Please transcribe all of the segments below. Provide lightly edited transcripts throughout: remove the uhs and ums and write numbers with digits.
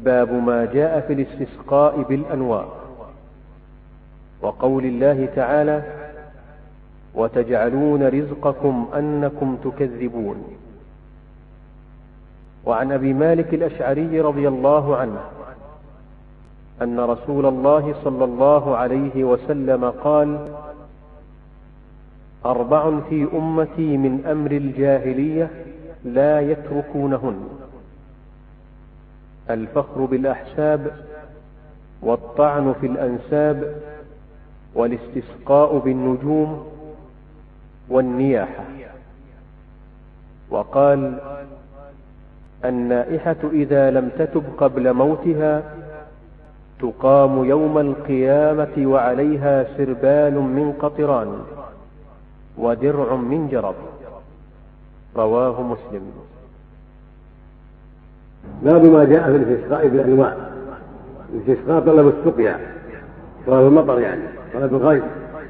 باب ما جاء في الاستسقاء بالأنواع. وقول الله تعالى: وتجعلون رزقكم أنكم تكذبون. وعن أبي مالك الأشعري رضي الله عنه أن رسول الله صلى الله عليه وسلم قال: 4 في أمتي من أمر الجاهلية لا يتركونهن: الفخر بالأحساب، والطعن في الأنساب، والاستسقاء بالنجوم، والنياحة. وقال: النائحة إذا لم تتب قبل موتها تقام يوم القيامة وعليها سربال من قطران ودرع من جرب. رواه مسلم. باب ما جاء في الاستسقاء بالأنواع. الاستسقاء طلب السقيا، طلب المطر، يعني طلب الغيث.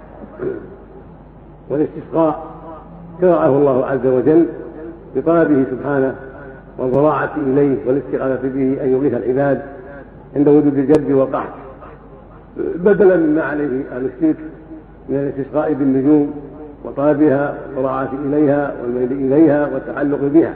والاستسقاء شرعه الله عز وجل بطلبه سبحانه والضراعة إليه والاستغاثة به أن يغيث العباد عند وجود الجد والقحط، بدلا مما عليه أهل الشرك من الاستسقاء بالنجوم وطلبها والضراعة إليها والميل إليها والتعلق بها.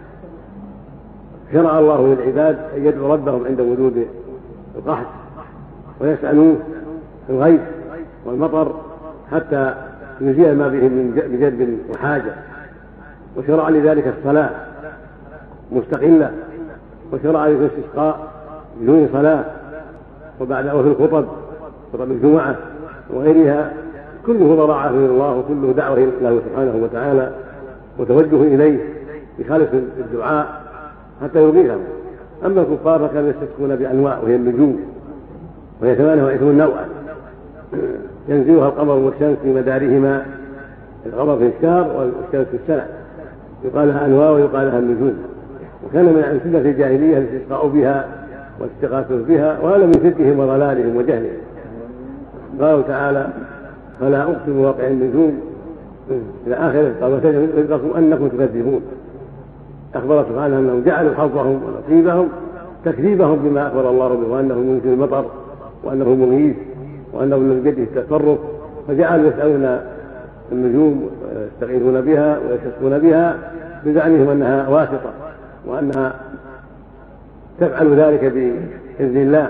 شرع الله للعباد أن يدعوا ربهم عند وجود القحط ويسألوه الغيث والمطر حتى يزيل ما بهم من جدب وحاجة. وشرع لذلك الصلاة مستقلة، وشرع للاستسقاء بدون صلاة وبعد وفي الخطب، خطب الجمعة وغيرها، كله ضراعة إلى الله وكله دعوة له سبحانه وتعالى وتوجه إليه بخالص الدعاء حتى يغيثهم. أما الكفار فكانوا يستسقون بأنواع وهي النجوم، وهي 28 نوعا ينزلها القمر والشمس في مدارهما، القمر في الشهر والشمس في السنة، يقال لها أنواع ويقال لها النجوم. وكان من أمثلة الجاهلية الاستسقاء بها والاستغاثة بها، وهذا من شركهم وضلالهم وجهلهم. قال تعالى: فلا أقسم بواقع النجوم إلى آخره. قال: وتجعلون رزقكم أنكم تكذبون. أخبر سبحانه أنهم جعلوا حظهم ونصيبهم تكذيبهم بما أخبر الله به، وأنه ينزل المطر وأنه مغيث وأنه من بيده التصرف، فجعلوا يسألون النجوم ويستغيثون بها ويستسقون بها بزعمهم أنها واسطة وأنها تفعل ذلك بإذن الله،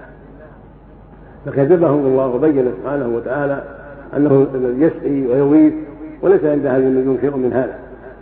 فكذبهم الله وبين سبحانه وتعالى أنه يسقي ويغيث وليس عند هذه النجوم شيء من هذا.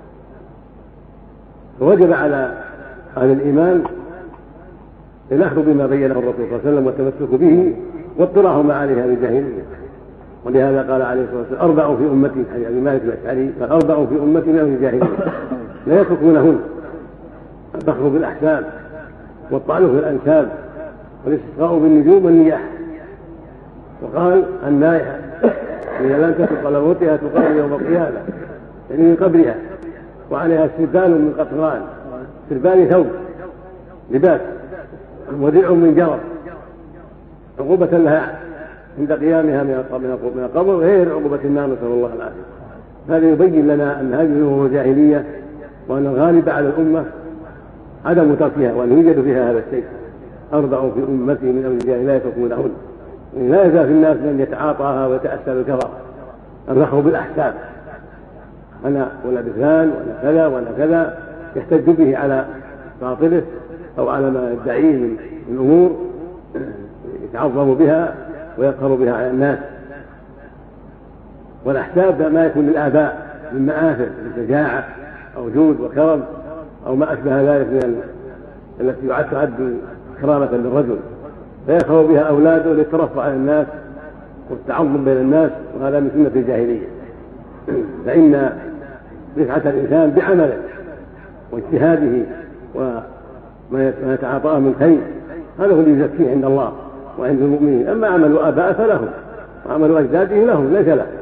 فوجب على أهل الإيمان الأخذ بما بينه الرسول صلى الله عليه وسلم والتمسك به واضطراه ما عليها من جاهلية. ولهذا قال عليه الصلاة والسلام: 4 في أمتي، حديث أبي مالك الأشعري قال: 4 في أمتي من أمر الجاهلية لا يتركونهن: الفخر بالأحساب، والطعن في الأنساب، والاستسقاء بالنجوم، والنياحة. وقال: النائحة إذا لم تتب قبل موتها تقام يوم القيامة، يعني من قبرها، وعليها سربال من قطران، سربال ثوب لباس، ودرع من جرب، عقوبة لها عند قيامها من القبر غير عقوبة النار، نسأل الله العافية. هذا يبين لنا أن هذه الأمور الجاهلية، وأن الغالب على الأمة عدم تركها، وأن يوجد فيها هذا الشيء. 4 في أمتي من أمر الجاهلية لا يتركونهن. لا يزال في الناس من يتعاطاها ويتأسى بالكفر. الفخر بالأحساب، أنا ولا بفلان ولا كذا ولا كذا، يحتج به على باطله أو على ما يدعيه من أمور يتعظم بها ويقهر بها على الناس. والأحساب ما يكون للآباء من مآثر من شجاعة أو جود وكرم أو ما أشبه ذلك من التي تعد كرامة للرجل، فيقهر بها أولاده للترفع على الناس والتعظم بين الناس، وهذا من سنة الجاهلية. فإن رفعة الإنسان بعمله واجتهاده وما يتعاطاه من خير هذا هو اللي يزكيه عند الله وعند المؤمنين. أما عمل آباء فلهم، وعمل أجداده لهم، ليس له.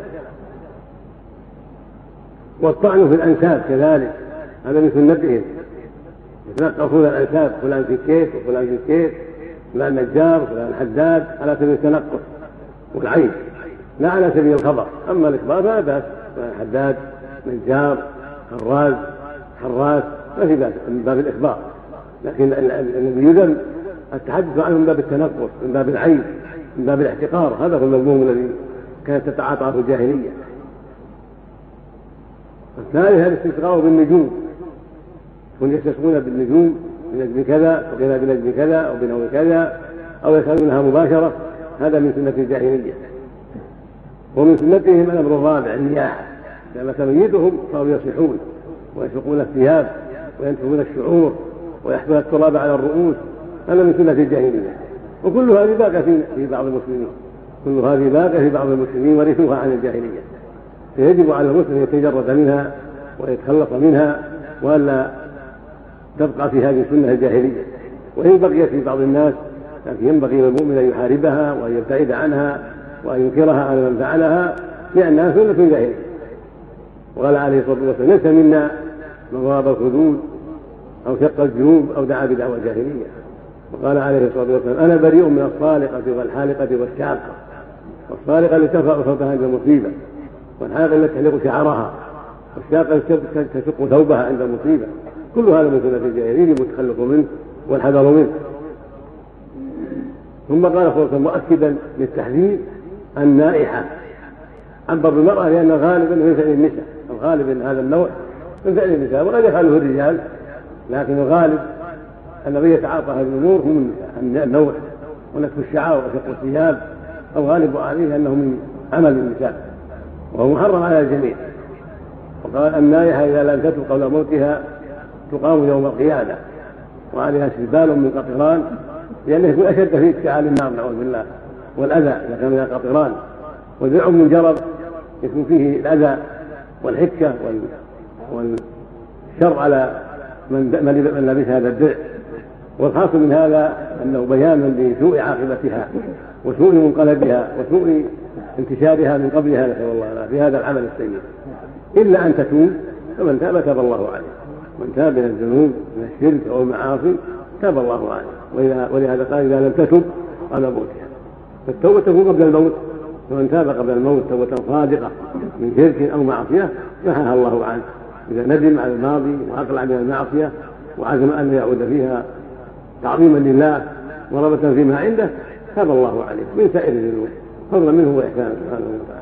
والطعن في الأنساب كذلك، هذا من سنتهم، يتنقصون الأنساب، فلان في كيت وفلان في كيت، فلان نجار وفلان حداد، على سبيل التنقص والعيب لا على سبيل الخبر. أما الإخبار فلا بأس، حداد، نجار، حراس، ما في بأس من باب الإخبار. لكن الذي يذم التحدث عنه من باب التنقص، من باب العيب، من باب الاحتقار. هذا هو المذموم الذي كانت تتعاطاه الجاهلية. الثالث الاستسقاء بالنجوم، هم يستسقون بالنجوم بنجم كذا وكذا بنجم كذا أو بنوع كذا أو يسألونها مباشرة. هذا من سنة الجاهلية. ومن سنتهم الأمر الرابع النياحة، لما تميتهم صاروا يصيحون ويسوقون الثياب وينتفون الشعور ويحفظون التراب على الرؤوس. هذا من سنة الجاهلية. وكل هذه باقية في بعض المسلمين، كل هذه باقية في بعض المسلمين ورثوها عن الجاهلية. فيجب على المسلم أن يتجرد منها ويتخلص منها وألا تبقى في هذه السنة الجاهلية. وإن بقيت في بعض الناس لكن ينبغي للمؤمن أن يحاربها وأن يبتعد عنها وأن ينكرها على من فعلها، لأنها سنة جاهلية. وقال عليه الصلاة والسلام: ليس منا من ضرب الخدود أو شق الجيوب أو دعا بدعوى جاهلية. وقال عليه الصلاة والسلام: أنا بريء من الصالقة والحالقة والشاقة. والصالقة التي ترفع صوتها عند المصيبة، والحالقة التي تحلق شعرها، والشاقة التي تشق ثوبها عند المصيبة. كل هذا من سنة الجاهلية المتخلق منه والحذر منه. ثم قال صلى الله عليه وسلم مؤكدا للتحذير: النائحة. عبر بالمرأة لأن غالبا من فعل النساء، الغالب ان هذا النوع من فعل النساء وقد يفعله الرجال، لكن الغالب الذي يتعاطى هذه الامور هم النساء. النوع ونكف الشعر وشق الثياب الغالب عليه انه من عمل النساء وهو محرم على الجميع. وقال: النائحة إذا لم تتب قبل موتها تقام يوم القيامة وعليها سربال من قطران، لأنه يكون أشد في اشتعال النار نعوذ بالله والأذى إذا كان من قطران، وذرع من جرب يكون فيه الأذى والحكة والشر على من لبس هذا الدرع. والخاص من هذا أنه بيان لسوء عاقبتها وسوء منقلبها وسوء انتشارها من قبلها، نسأل الله العافية، في هذا العمل السيء. إلا أن تتوب، فمن تاب تاب الله عليه. من تاب من الذنوب من الشرك أو المعاصي تاب الله عليه. ولهذا قال: إذا لم تتب قبل موتها. فالتوبة تكون قبل الموت، ومن تاب قبل الموت توبة صادقة من شرك أو معصية محاها الله عنه. إذا ندم على الماضي وأقلع من المعصية وعزم أن يعود فيها تعظيما لله ورغبة فيما عنده تاب الله عليه من سائر الذنوب فضلا منه وإحسانه سبحانه وتعالى.